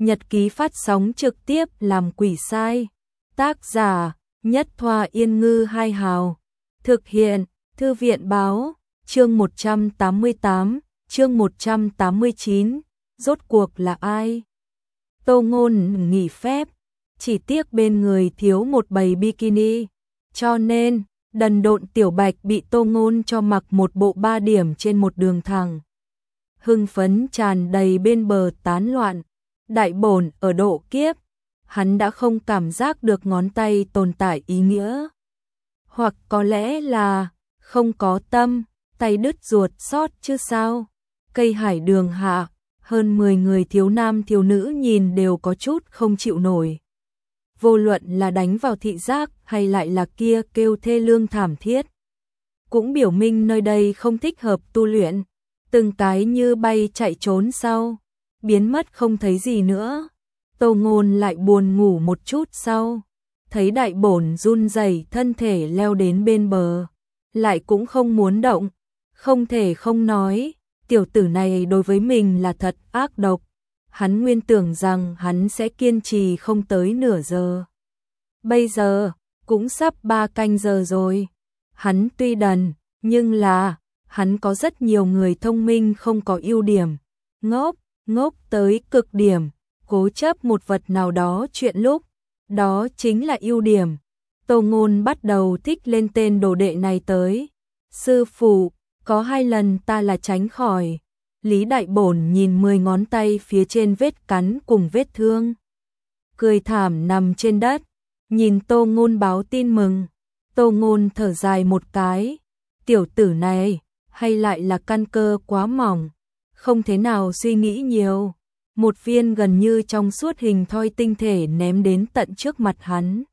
nhật ký phát sóng trực tiếp làm quỷ sai. Tác giả Nhất Thoa Yên Ngư Hai Hào. Thực hiện Thư viện Báo. Chương 188, chương 189. Rốt cuộc là ai? Tô Ngôn nghỉ phép, chỉ tiếc bên người thiếu một bầy bikini, cho nên đần độn Tiểu Bạch bị Tô Ngôn cho mặc một bộ 3 điểm trên một đường thẳng. Hưng phấn tràn đầy bên bờ tán loạn. Đại bổn ở độ kiếp, hắn đã không cảm giác được ngón tay tồn tại ý nghĩa. Hoặc có lẽ là không có tâm, tay đứt ruột xót chứ sao. Cây hải đường hạ, hơn 10 người thiếu nam thiếu nữ nhìn đều có chút không chịu nổi. Vô luận là đánh vào thị giác hay lại là kia kêu thê lương thảm thiết, cũng biểu minh nơi đây không thích hợp tu luyện. Từng cái như bay chạy trốn sau, biến mất không thấy gì nữa. Tô Ngôn lại buồn ngủ một chút sau, thấy đại bổn run rẩy thân thể leo đến bên bờ, lại cũng không muốn động. Không thể không nói, tiểu tử này đối với mình là thật ác độc. Hắn nguyên tưởng rằng hắn sẽ kiên trì không tới nửa giờ. Bây giờ, cũng sắp 3 canh giờ rồi. Hắn tuy đần, nhưng là, hắn có rất nhiều người thông minh không có ưu điểm. Ngốc tới cực điểm, cố chấp một vật nào đó chuyện lúc. Đó chính là ưu điểm. Tô Ngôn bắt đầu thích lên tên đồ đệ này tới. Sư phụ, có 2 lần ta là tránh khỏi. Lý Đại Bổn nhìn 10 ngón tay phía trên vết cắn cùng vết thương, cười thảm nằm trên đất, nhìn Tô Ngôn báo tin mừng. Tô Ngôn thở dài một cái, tiểu tử này, hay lại là căn cơ quá mỏng, không thế nào suy nghĩ nhiều. Một viên gần như trong suốt hình thoi tinh thể ném đến tận trước mặt hắn.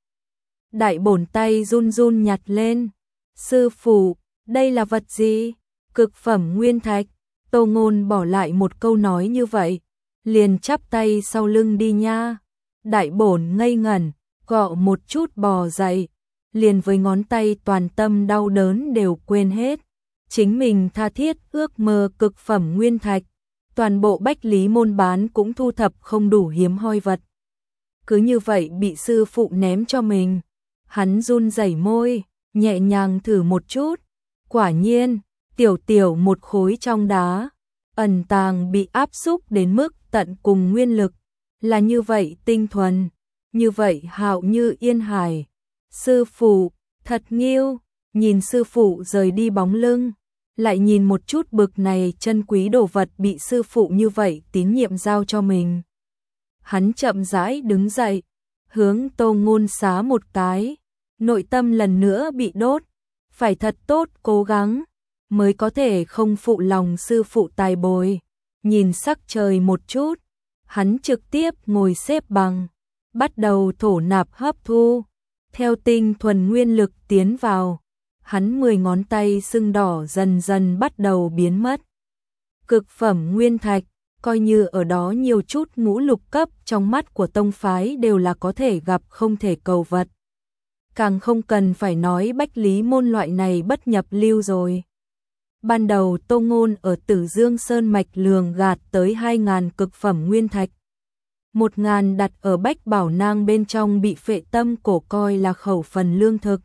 Đại Bổn tay run run nhặt lên. Sư phụ, đây là vật gì? Cực phẩm nguyên thạch. Tô Ngôn bỏ lại một câu nói như vậy, liền chắp tay sau lưng đi nha. Đại Bổn ngây ngẩn, gọ một chút bò dậy, liền với ngón tay toàn tâm đau đớn đều quên hết. Chính mình tha thiết ước mơ cực phẩm nguyên thạch, toàn bộ Bách Lý môn bán cũng thu thập không đủ hiếm hoi vật. Cứ như vậy bị sư phụ ném cho mình. Hắn run rẩy môi, nhẹ nhàng thử một chút. Quả nhiên, tiểu một khối trong đá, ẩn tàng bị áp xúc đến mức tận cùng nguyên lực. Là như vậy tinh thuần, như vậy hạo như yên hải. Sư phụ, thật nghiêu. Nhìn sư phụ rời đi bóng lưng, lại nhìn một chút bực này chân quý đồ vật bị sư phụ như vậy tín nhiệm giao cho mình. Hắn chậm rãi đứng dậy, hướng Tô Ngôn xá một cái, nội tâm lần nữa bị đốt. Phải thật tốt cố gắng, mới có thể không phụ lòng sư phụ tài bồi. Nhìn sắc trời một chút, hắn trực tiếp ngồi xếp bằng, bắt đầu thổ nạp hấp thu. Theo tinh thuần nguyên lực tiến vào, hắn 10 ngón tay sưng đỏ dần dần bắt đầu biến mất. Cực phẩm nguyên thạch, coi như ở đó nhiều chút ngũ lục cấp trong mắt của tông phái đều là có thể gặp không thể cầu vật. Càng không cần phải nói Bách Lý môn loại này bất nhập lưu rồi. Ban đầu Tô Ngôn ở Tử Dương Sơn mạch lường gạt tới 2.000 cực phẩm nguyên thạch. 1.000 đặt ở Bách Bảo Nang bên trong bị Phệ Tâm cổ coi là khẩu phần lương thực.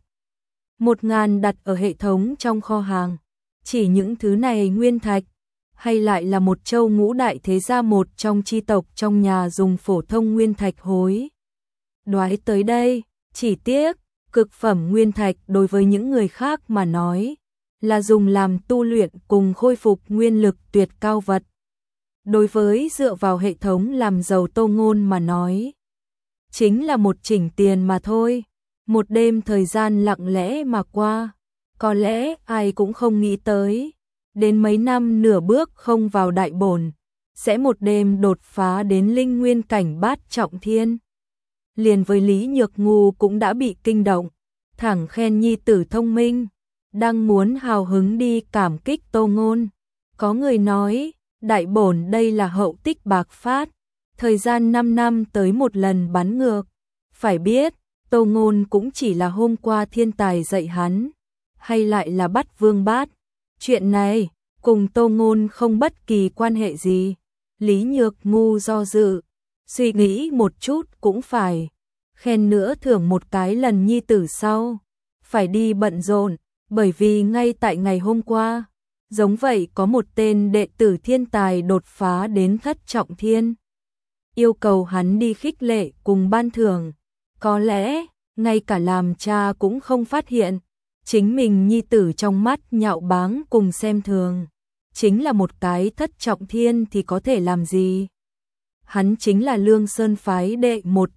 1.000 đặt ở hệ thống trong kho hàng. Chỉ những thứ này nguyên thạch, hay lại là một châu ngũ đại thế gia một trong chi tộc trong nhà dùng phổ thông nguyên thạch hối đoái tới đây. Chỉ tiếc, cực phẩm nguyên thạch đối với những người khác mà nói, là dùng làm tu luyện cùng khôi phục nguyên lực tuyệt cao vật. Đối với dựa vào hệ thống làm giàu Tô Ngôn mà nói, chính là một chỉnh tiền mà thôi. Một đêm thời gian lặng lẽ mà qua, có lẽ ai cũng không nghĩ tới, đến mấy năm nửa bước không vào đại bổn, sẽ một đêm đột phá đến linh nguyên cảnh bát trọng thiên. Liền với Lý Nhược Ngu cũng đã bị kinh động, thẳng khen nhi tử thông minh, đang muốn hào hứng đi cảm kích Tô Ngôn. Có người nói, đại bổn đây là hậu tích bạc phát, thời gian 5 năm tới một lần bắn ngược. Phải biết, Tô Ngôn cũng chỉ là hôm qua thiên tài dạy hắn, hay lại là bắt vương bát. Chuyện này, cùng Tô Ngôn không bất kỳ quan hệ gì. Lý Nhược Ngu do dự, Suy nghĩ một chút cũng phải. Khen nữa thưởng một cái lần nhi tử sau. Phải đi bận rộn, bởi vì ngay tại ngày hôm qua, giống vậy có một tên đệ tử thiên tài đột phá đến thất trọng thiên. Yêu cầu hắn đi khích lệ cùng ban thưởng. Có lẽ, ngay cả làm cha cũng không phát hiện. Chính mình nhi tử trong mắt nhạo báng cùng xem thường. Chính là một cái thất trọng thiên thì có thể làm gì? Hắn chính là Lương Sơn phái đệ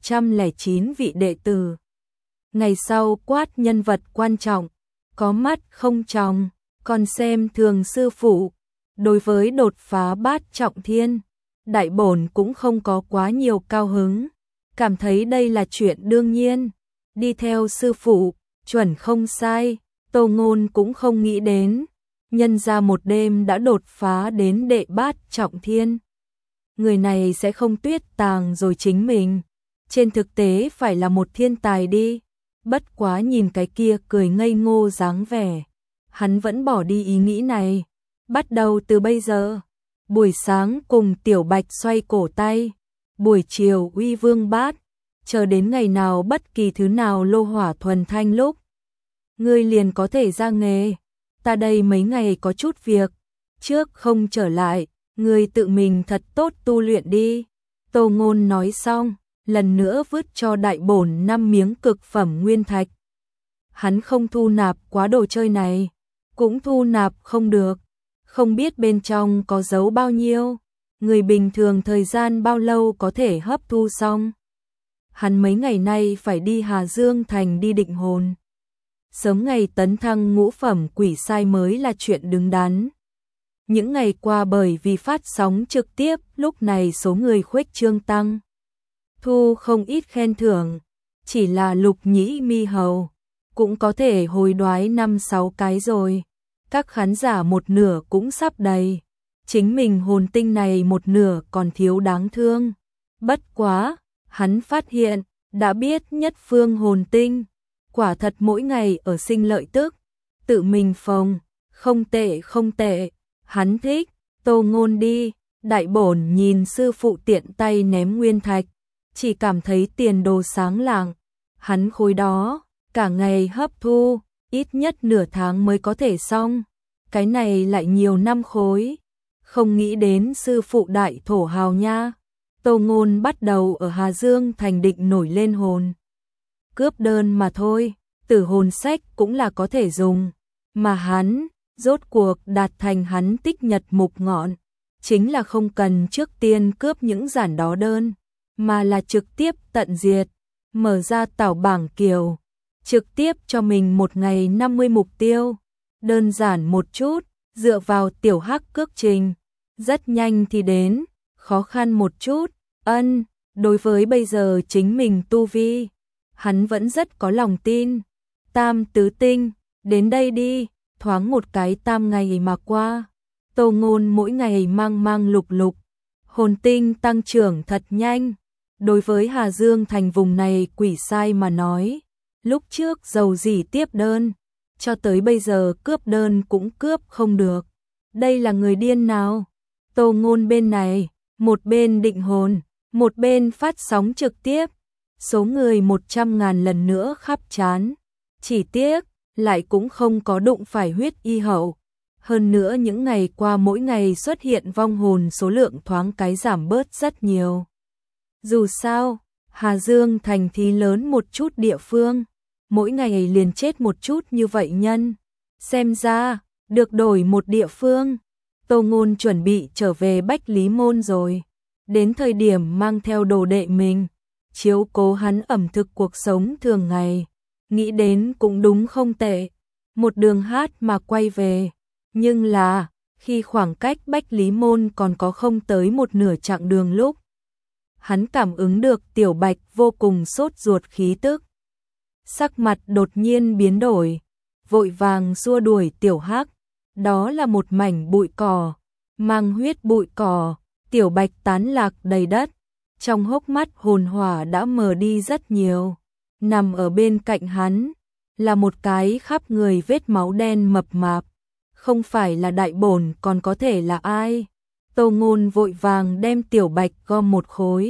109 vị đệ tử. Ngày sau quát nhân vật quan trọng, có mắt không tròng, còn xem thường sư phụ. Đối với đột phá bát trọng thiên, đại bổn cũng không có quá nhiều cao hứng, cảm thấy đây là chuyện đương nhiên. Đi theo sư phụ, chuẩn không sai, Tô Ngôn cũng không nghĩ đến. Nhân ra một đêm đã đột phá đến đệ bát trọng thiên. Người này sẽ không tuyết tàng rồi chính mình. Trên thực tế phải là một thiên tài đi. Bất quá nhìn cái kia cười ngây ngô dáng vẻ. Hắn vẫn bỏ đi ý nghĩ này. Bắt đầu từ bây giờ. Buổi sáng cùng Tiểu Bạch xoay cổ tay. Buổi chiều uy vương bát. Chờ đến ngày nào bất kỳ thứ nào lô hỏa thuần thanh lúc. Ngươi liền có thể ra nghề. Ta đây mấy ngày có chút việc. Trước không trở lại. Ngươi tự mình thật tốt tu luyện đi. Tô Ngôn nói xong, lần nữa vứt cho đại bổn 5 miếng cực phẩm nguyên thạch. Hắn không thu nạp quá đồ chơi này, cũng thu nạp không được. Không biết bên trong có giấu bao nhiêu, người bình thường thời gian bao lâu có thể hấp thu xong. Hắn mấy ngày nay phải đi Hà Dương Thành đi định hồn. Sớm ngày tấn thăng ngũ phẩm quỷ sai mới là chuyện đứng đắn. Những ngày qua bởi vì phát sóng trực tiếp, lúc này số người khuếch trương tăng. Thu không ít khen thưởng, chỉ là Lục Nhĩ Mi Hầu, cũng có thể hồi đoái 5-6 cái rồi. Các khán giả một nửa cũng sắp đầy. Chính mình hồn tinh này một nửa còn thiếu đáng thương. Bất quá, hắn phát hiện, đã biết nhất phương hồn tinh. Quả thật mỗi ngày ở sinh lợi tức, tự mình phòng, không tệ không tệ. Hắn thích, Tô Ngôn đi, đại bổn nhìn sư phụ tiện tay ném nguyên thạch, chỉ cảm thấy tiền đồ sáng lạng. Hắn khối đó, cả ngày hấp thu, ít nhất nửa tháng mới có thể xong. Cái này lại nhiều năm khối, không nghĩ đến sư phụ đại thổ hào nha. Tô Ngôn bắt đầu ở Hà Dương Thành định nổi lên hồn. Cướp đơn mà thôi, tử hồn sách cũng là có thể dùng, mà hắn rốt cuộc đạt thành hắn tích nhật mục ngọn, chính là không cần trước tiên cướp những giản đó đơn, mà là trực tiếp tận diệt, mở ra tảo bảng kiều, trực tiếp cho mình một ngày 50 mục tiêu, đơn giản một chút, dựa vào tiểu hắc cước trình, rất nhanh thì đến, khó khăn một chút, đối với bây giờ chính mình tu vi, hắn vẫn rất có lòng tin. Tam tứ tinh, đến đây đi. Thoáng một cái tam ngày mà qua, Tô Ngôn mỗi ngày mang lục lục, hồn tinh tăng trưởng thật nhanh. Đối với Hà Dương Thành vùng này quỷ sai mà nói, lúc trước giàu gì tiếp đơn, cho tới bây giờ cướp đơn cũng cướp không được. Đây là người điên nào? Tô Ngôn bên này, một bên định hồn, một bên phát sóng trực tiếp, số người 100.000 lần nữa khắp trán. Chỉ tiếc, lại cũng không có đụng phải huyết y hậu. Hơn nữa những ngày qua mỗi ngày xuất hiện vong hồn số lượng thoáng cái giảm bớt rất nhiều. Dù sao, Hà Dương Thành thì lớn một chút địa phương, mỗi ngày liền chết một chút như vậy nhân. Xem ra, được đổi một địa phương. Tô Ngôn chuẩn bị trở về Bách Lý Môn rồi. Đến thời điểm mang theo đồ đệ mình, chiếu cố hắn ẩm thực cuộc sống thường ngày. Nghĩ đến cũng đúng không tệ, một đường hát mà quay về, nhưng là, khi khoảng cách Bách Lý Môn còn có không tới một nửa chặng đường lúc, hắn cảm ứng được Tiểu Bạch vô cùng sốt ruột khí tức. Sắc mặt đột nhiên biến đổi, vội vàng xua đuổi Tiểu Hắc, đó là một mảnh bụi cỏ, mang huyết bụi cỏ, Tiểu Bạch tán lạc đầy đất, trong hốc mắt hồn hỏa đã mờ đi rất nhiều. Nằm ở bên cạnh hắn là một cái khắp người vết máu đen mập mạp, không phải là đại bổn còn có thể là ai. Tô Ngôn vội vàng đem Tiểu Bạch gom một khối,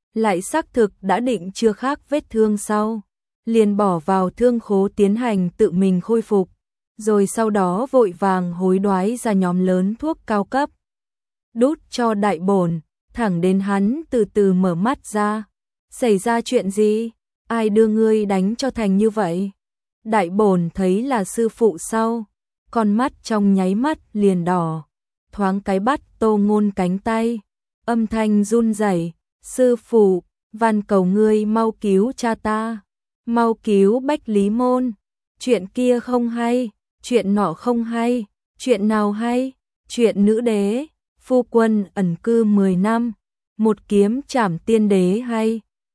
lại xác thực đã định chưa khác vết thương sau, liền bỏ vào thương khố tiến hành tự mình khôi phục, rồi sau đó vội vàng hối đoái ra nhóm lớn thuốc cao cấp, đút cho đại bổn, thẳng đến hắn từ từ mở mắt ra. Xảy ra chuyện gì? Ai đưa ngươi đánh cho thành như vậy? Đại bổn thấy là sư phụ sau, con mắt trong nháy mắt liền đỏ, thoáng cái bắt Tô Ngôn cánh tay, âm thanh run rẩy, sư phụ, van cầu ngươi mau cứu cha ta, mau cứu Bách Lý Môn, chuyện kia không hay, chuyện nọ không hay, chuyện nào hay, chuyện nữ đế, phu quân ẩn cư 10 năm, một kiếm trảm tiên đế hay,